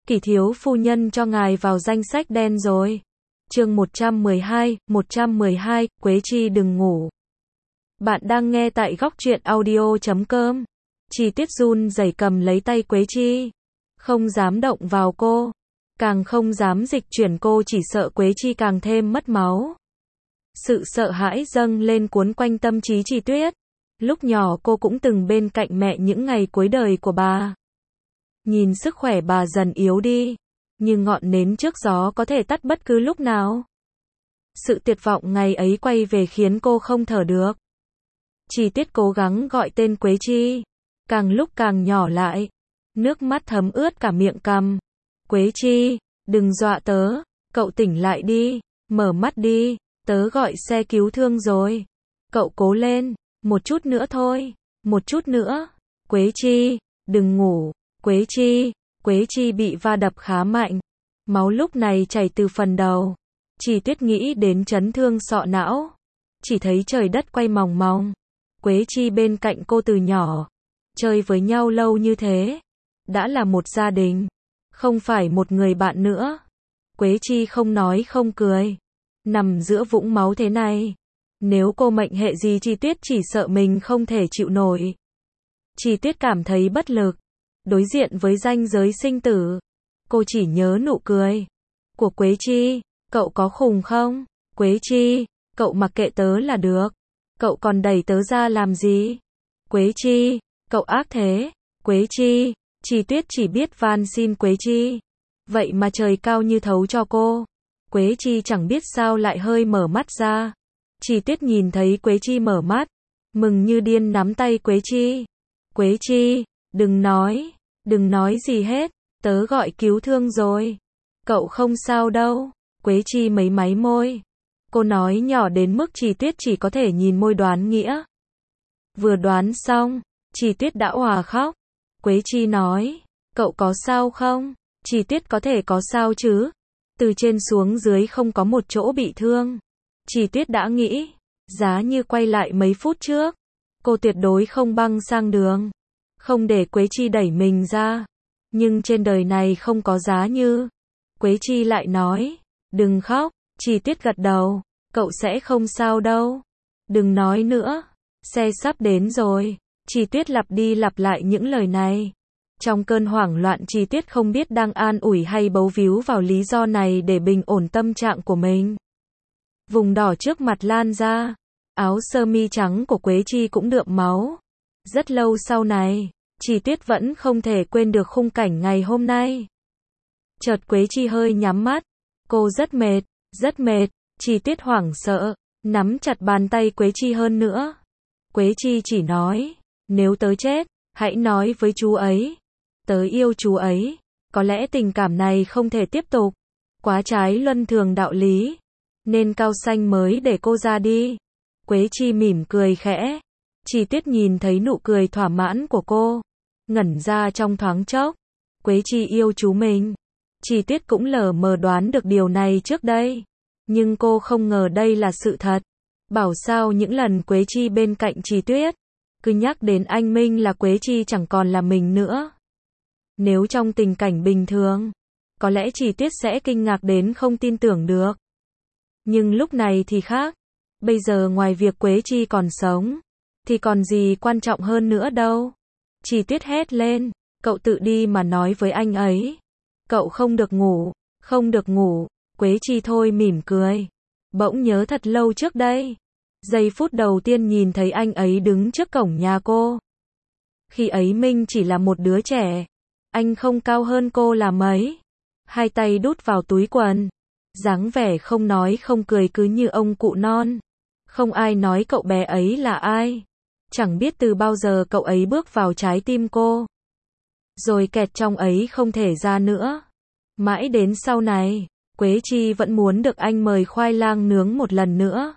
Kỷ thiếu phu nhân cho ngài vào danh sách đen rồi. Chương 112, Quế Chi đừng ngủ. Bạn đang nghe tại góc truyện audio.com. Chi Tiết run rẩy cầm lấy tay Quế Chi, không dám động vào cô, càng không dám dịch chuyển cô, chỉ sợ Quế Chi càng thêm mất máu. Sự sợ hãi dâng lên cuốn quanh tâm trí Chi Tuyết. Lúc nhỏ cô cũng từng bên cạnh mẹ những ngày cuối đời của bà. Nhìn sức khỏe bà dần yếu đi, như ngọn nến trước gió có thể tắt bất cứ lúc nào. Sự tuyệt vọng ngày ấy quay về khiến cô không thở được. Chi Tiết cố gắng gọi tên Quế Chi, càng lúc càng nhỏ lại, nước mắt thấm ướt cả miệng cằm. Quế Chi, đừng dọa tớ, cậu tỉnh lại đi, mở mắt đi, tớ gọi xe cứu thương rồi. Cậu cố lên, một chút nữa thôi, một chút nữa. Quế Chi, đừng ngủ. Quế Chi bị va đập khá mạnh, máu lúc này chảy từ phần đầu. Chi Tuyết nghĩ đến chấn thương sọ não, chỉ thấy trời đất quay mòng mòng. Quế Chi bên cạnh cô từ nhỏ, chơi với nhau lâu như thế, đã là một gia đình, không phải một người bạn nữa. Quế Chi không nói không cười, nằm giữa vũng máu thế này, nếu cô mệnh hệ gì Chi Tuyết chỉ sợ mình không thể chịu nổi. Chi Tuyết cảm thấy bất lực, đối diện với ranh giới sinh tử. Cô chỉ nhớ nụ cười của Quế Chi. Cậu có khùng không? Quế Chi, cậu mặc kệ tớ là được. Cậu còn đẩy tớ ra làm gì? Quế Chi, cậu ác thế. Quế Chi, Chi Tuyết chỉ biết van xin Quế Chi. Vậy mà trời cao như thấu cho cô. Quế Chi chẳng biết sao lại hơi mở mắt ra. Chi Tuyết nhìn thấy Quế Chi mở mắt, mừng như điên nắm tay Quế Chi. Quế Chi, đừng nói gì hết, tớ gọi cứu thương rồi. Cậu không sao đâu. Quế Chi mấy máy môi. Cô nói nhỏ đến mức Chi Tuyết chỉ có thể nhìn môi đoán nghĩa. Vừa đoán xong, Chi Tuyết đã òa khóc. Quế Chi nói, cậu có sao không? Chi Tuyết có thể có sao chứ? Từ trên xuống dưới không có một chỗ bị thương. Chi Tuyết đã nghĩ, giá như quay lại mấy phút trước, cô tuyệt đối không băng sang đường, không để Quế Chi đẩy mình ra. Nhưng trên đời này không có giá như. Quế Chi lại nói, đừng khóc. Chi Tuyết gật đầu, cậu sẽ không sao đâu. Đừng nói nữa, xe sắp đến rồi. Chi Tuyết lặp đi lặp lại những lời này. Trong cơn hoảng loạn Chi Tuyết không biết đang an ủi hay bấu víu vào lý do này để bình ổn tâm trạng của mình. Vùng đỏ trước mặt lan ra, áo sơ mi trắng của Quế Chi cũng đượm máu. Rất lâu sau này, Chi Tuyết vẫn không thể quên được khung cảnh ngày hôm nay. Chợt Quế Chi hơi nhắm mắt, cô rất mệt, rất mệt. Chi Tuyết hoảng sợ, nắm chặt bàn tay Quế Chi hơn nữa. Quế Chi chỉ nói, nếu tớ chết, hãy nói với chú ấy. Tớ yêu chú ấy, có lẽ tình cảm này không thể tiếp tục, quá trái luân thường đạo lý, nên Cao Xanh mới để cô ra đi. Quế Chi mỉm cười khẽ. Chi Tuyết nhìn thấy nụ cười thỏa mãn của cô, ngẩn ra trong thoáng chốc. Quế Chi yêu chú mình. Chi Tuyết cũng lờ mờ đoán được điều này trước đây, nhưng cô không ngờ đây là sự thật. Bảo sao những lần Quế Chi bên cạnh Chi Tuyết, cứ nhắc đến anh Minh là Quế Chi chẳng còn là mình nữa. Nếu trong tình cảnh bình thường, có lẽ Chi Tuyết sẽ kinh ngạc đến không tin tưởng được. Nhưng lúc này thì khác. Bây giờ ngoài việc Quế Chi còn sống, thì còn gì quan trọng hơn nữa đâu. Chi Tuyết hét lên, cậu tự đi mà nói với anh ấy. Cậu không được ngủ, không được ngủ. Quế Chi thôi mỉm cười. Bỗng nhớ thật lâu trước đây. Giây phút đầu tiên nhìn thấy anh ấy đứng trước cổng nhà cô. Khi ấy Minh chỉ là một đứa trẻ. Anh không cao hơn cô là mấy. Hai tay đút vào túi quần. Dáng vẻ không nói không cười cứ như ông cụ non. Không ai nói cậu bé ấy là ai. Chẳng biết từ bao giờ cậu ấy bước vào trái tim cô, rồi kẹt trong ấy không thể ra nữa. Mãi đến sau này, Quế Chi vẫn muốn được anh mời khoai lang nướng một lần nữa.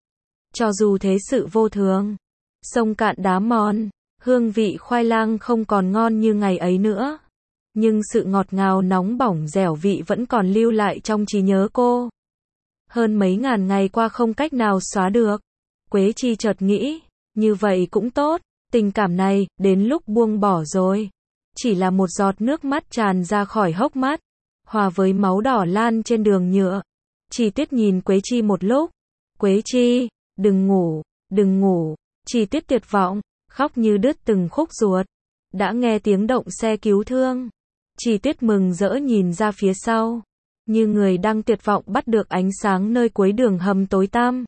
Cho dù thế sự vô thường, sông cạn đá mòn, hương vị khoai lang không còn ngon như ngày ấy nữa, nhưng sự ngọt ngào nóng bỏng dẻo vị vẫn còn lưu lại trong trí nhớ cô. Hơn mấy ngàn ngày qua không cách nào xóa được. Quế Chi chợt nghĩ, như vậy cũng tốt, tình cảm này, đến lúc buông bỏ rồi. chỉ là một giọt nước mắt tràn ra khỏi hốc mắt, hòa với máu đỏ lan trên đường nhựa. Chi Tiết nhìn Quế Chi một lúc. Quế Chi, đừng ngủ, đừng ngủ. Chi Tiết tuyệt vọng, khóc như đứt từng khúc ruột. Đã nghe tiếng động xe cứu thương. Chi Tiết mừng rỡ nhìn ra phía sau, như người đang tuyệt vọng bắt được ánh sáng nơi cuối đường hầm tối tăm.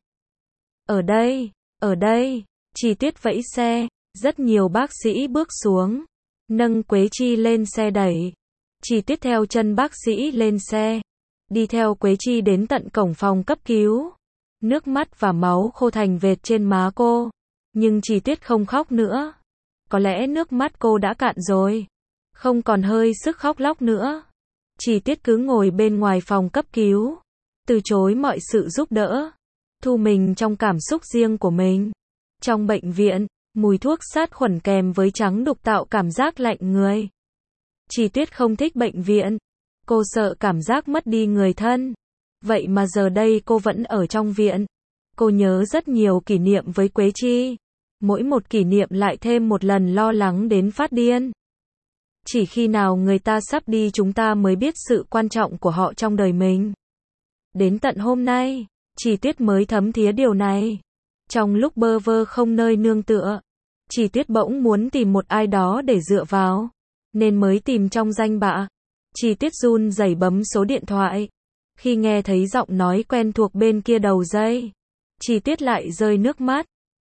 Ở đây, Chi Tiết vẫy xe, rất nhiều bác sĩ bước xuống, nâng Quế Chi lên xe đẩy. Chi Tiết theo chân bác sĩ lên xe, đi theo Quế Chi đến tận cổng phòng cấp cứu. Nước mắt và máu khô thành vệt trên má cô, nhưng Chi Tiết không khóc nữa. Có lẽ nước mắt cô đã cạn rồi, không còn hơi sức khóc lóc nữa. Chi Tiết cứ ngồi bên ngoài phòng cấp cứu, từ chối mọi sự giúp đỡ, thu mình trong cảm xúc riêng của mình. Trong bệnh viện, mùi thuốc sát khuẩn kèm với trắng đục tạo cảm giác lạnh người. Chi Tiết không thích bệnh viện, cô sợ cảm giác mất đi người thân. Vậy mà giờ đây cô vẫn ở trong viện. Cô nhớ rất nhiều kỷ niệm với Quế Chi. Mỗi một kỷ niệm lại thêm một lần lo lắng đến phát điên. Chỉ khi nào người ta sắp đi chúng ta mới biết sự quan trọng của họ trong đời mình. Đến tận hôm nay, Chi Tiết mới thấm thía điều này. Trong lúc bơ vơ không nơi nương tựa, Chi Tiết bỗng muốn tìm một ai đó để dựa vào, nên mới tìm trong danh bạ. Chi Tiết run rẩy bấm số điện thoại. Khi nghe thấy giọng nói quen thuộc bên kia đầu dây, Chi Tiết lại rơi nước mắt.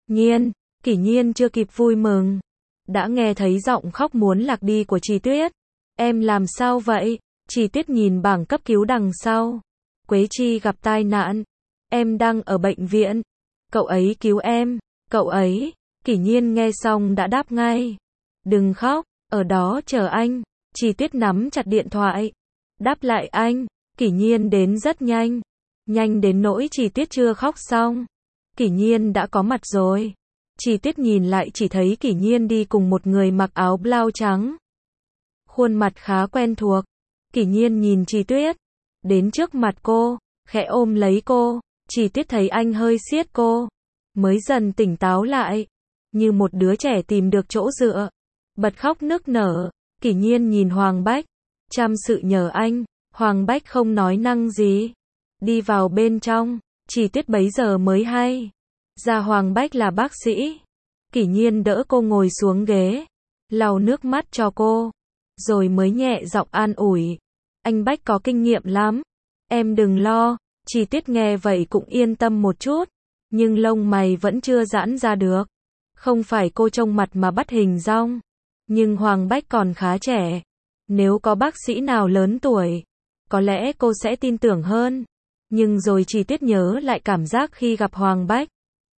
Kỷ Nhiên chưa kịp vui mừng, đã nghe thấy giọng khóc muốn lạc đi của Chi Tiết. Em làm sao vậy? Chi Tiết nhìn bảng cấp cứu đằng sau. Quế Chi gặp tai nạn. Em đang ở bệnh viện. Cậu ấy cứu em. Cậu ấy. Kỷ Nhiên nghe xong đã đáp ngay. Đừng khóc, ở đó chờ anh. Chi Tiết nắm chặt điện thoại, đáp lại anh. Kỷ Nhiên đến rất nhanh. Nhanh đến nỗi Chi Tiết chưa khóc xong, Kỷ Nhiên đã có mặt rồi. Chi Tiết nhìn lại chỉ thấy Kỷ Nhiên đi cùng một người mặc áo blau trắng. Khuôn mặt khá quen thuộc. Kỷ Nhiên nhìn Chi Tiết, đến trước mặt cô, khẽ ôm lấy cô. Chi Tiết thấy anh hơi siết cô, mới dần tỉnh táo lại, như một đứa trẻ tìm được chỗ dựa, bật khóc nức nở. Kỷ Nhiên nhìn Hoàng Bách, chăm sự nhờ anh. Hoàng Bách không nói năng gì, đi vào bên trong. Chi Tiết bấy giờ mới hay ra Hoàng Bách là bác sĩ. Kỷ Nhiên đỡ cô ngồi xuống ghế, lau nước mắt cho cô, rồi mới nhẹ giọng an ủi. Anh Bách có kinh nghiệm lắm, em đừng lo. Chi Tiết nghe vậy cũng yên tâm một chút, nhưng lông mày vẫn chưa giãn ra được. Không phải cô trông mặt mà bắt hình dong, nhưng Hoàng Bách còn khá trẻ. Nếu có bác sĩ nào lớn tuổi, có lẽ cô sẽ tin tưởng hơn. Nhưng rồi Chi Tiết nhớ lại cảm giác khi gặp Hoàng Bách,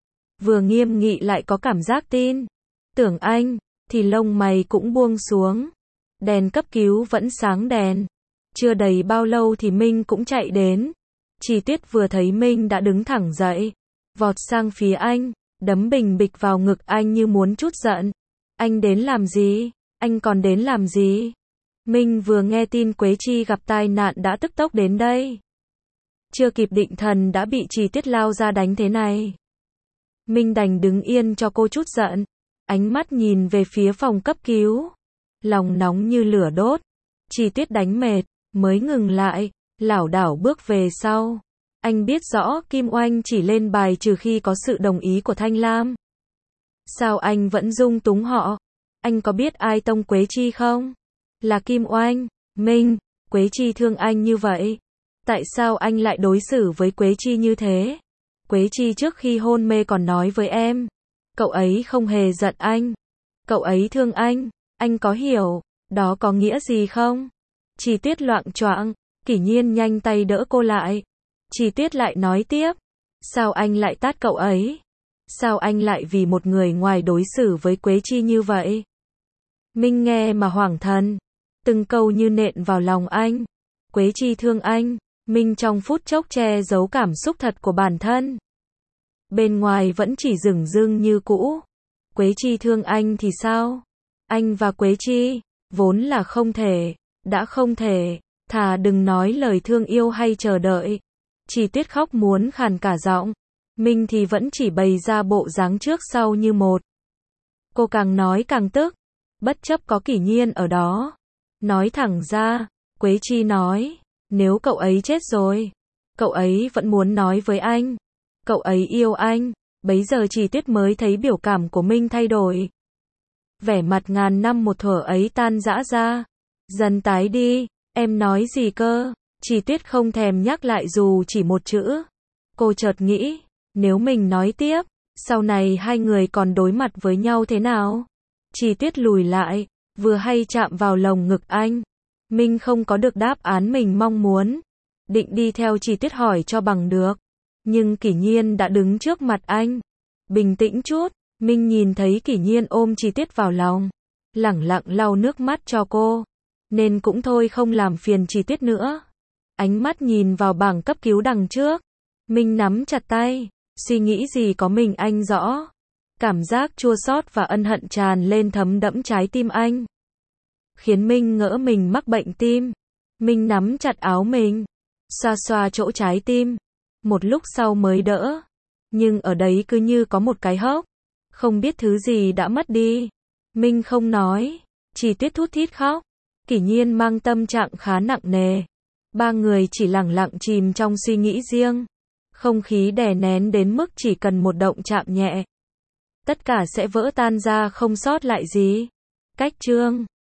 vừa nghiêm nghị lại có cảm giác tin tưởng anh, thì lông mày cũng buông xuống. Đèn cấp cứu vẫn sáng đèn. Chưa đầy bao lâu thì Minh cũng chạy đến. Chi Tiết vừa thấy Minh đã đứng thẳng dậy, vọt sang phía anh, đấm bình bịch vào ngực anh như muốn trút giận. Anh đến làm gì? Anh còn đến làm gì? Minh vừa nghe tin Quế Chi gặp tai nạn đã tức tốc đến đây. Chưa kịp định thần đã bị Chi Tiết lao ra đánh thế này. Minh đành đứng yên cho cô chút giận. Ánh mắt nhìn về phía phòng cấp cứu, lòng nóng như lửa đốt. Chi Tiết đánh mệt, mới ngừng lại, lảo đảo bước về sau. Anh biết rõ Kim Oanh chỉ lên bài trừ khi có sự đồng ý của Thanh Lam. Sao anh vẫn dung túng họ? Anh có biết ai tông Quế Chi không? Là Kim Oanh. Minh, Quế Chi thương anh như vậy, tại sao anh lại đối xử với Quế Chi như thế? Quế Chi trước khi hôn mê còn nói với em, cậu ấy không hề giận anh, cậu ấy thương anh có hiểu đó có nghĩa gì không? Chi Tiết loạng choạng. Kỷ Nhiên nhanh tay đỡ cô lại. Chi Tiết lại nói tiếp, sao anh lại tát cậu ấy? Sao anh lại vì một người ngoài đối xử với Quế Chi như vậy? Minh nghe mà hoảng thần, từng câu như nện vào lòng anh. Quế Chi thương anh. Minh trong phút chốc che giấu cảm xúc thật của bản thân. Bên ngoài vẫn chỉ dửng dưng như cũ. Quế Chi thương anh thì sao? Anh và Quế Chi vốn là không thể, đã không thể, thà đừng nói lời thương yêu hay chờ đợi. Chi Tiết khóc muốn khàn cả giọng. Minh thì vẫn chỉ bày ra bộ dáng trước sau như một. Cô càng nói càng tức. bất chấp có Kỷ Nhiên ở đó. Nói thẳng ra, Quế Chi nói, nếu cậu ấy chết rồi, cậu ấy vẫn muốn nói với anh. Cậu ấy yêu anh. Bấy giờ Chỉ Tuyết mới thấy biểu cảm của Minh thay đổi. Vẻ mặt ngàn năm một thuở ấy tan rã ra, dần tái đi. Em nói gì cơ? Chỉ Tuyết không thèm nhắc lại dù chỉ một chữ. Cô chợt nghĩ, nếu mình nói tiếp, sau này hai người còn đối mặt với nhau thế nào? Chỉ Tuyết lùi lại, vừa hay chạm vào lồng ngực anh. Minh không có được đáp án mình mong muốn. Định đi theo Chỉ Tuyết hỏi cho bằng được. Nhưng Kỷ Nhiên đã đứng trước mặt anh. Bình tĩnh chút. Minh nhìn thấy Kỷ Nhiên ôm Chỉ Tuyết vào lòng, lẳng lặng lau nước mắt cho cô, nên cũng thôi không làm phiền Chỉ Tuyết nữa. Ánh mắt nhìn vào bảng cấp cứu đằng trước. Minh nắm chặt tay, suy nghĩ gì có mình anh rõ. Cảm giác chua xót và ân hận tràn lên thấm đẫm trái tim anh, khiến Minh ngỡ mình mắc bệnh tim. Minh nắm chặt áo mình, xoa xoa chỗ trái tim. Một lúc sau mới đỡ. Nhưng ở đấy cứ như có một cái hốc, không biết thứ gì đã mất đi. Minh không nói, Chỉ Tuyết thút thít khóc. Kỷ Nhiên mang tâm trạng khá nặng nề. Ba người chỉ lẳng lặng chìm trong suy nghĩ riêng. Không khí đè nén đến mức chỉ cần một động chạm nhẹ, tất cả sẽ vỡ tan ra không sót lại gì. Cách chương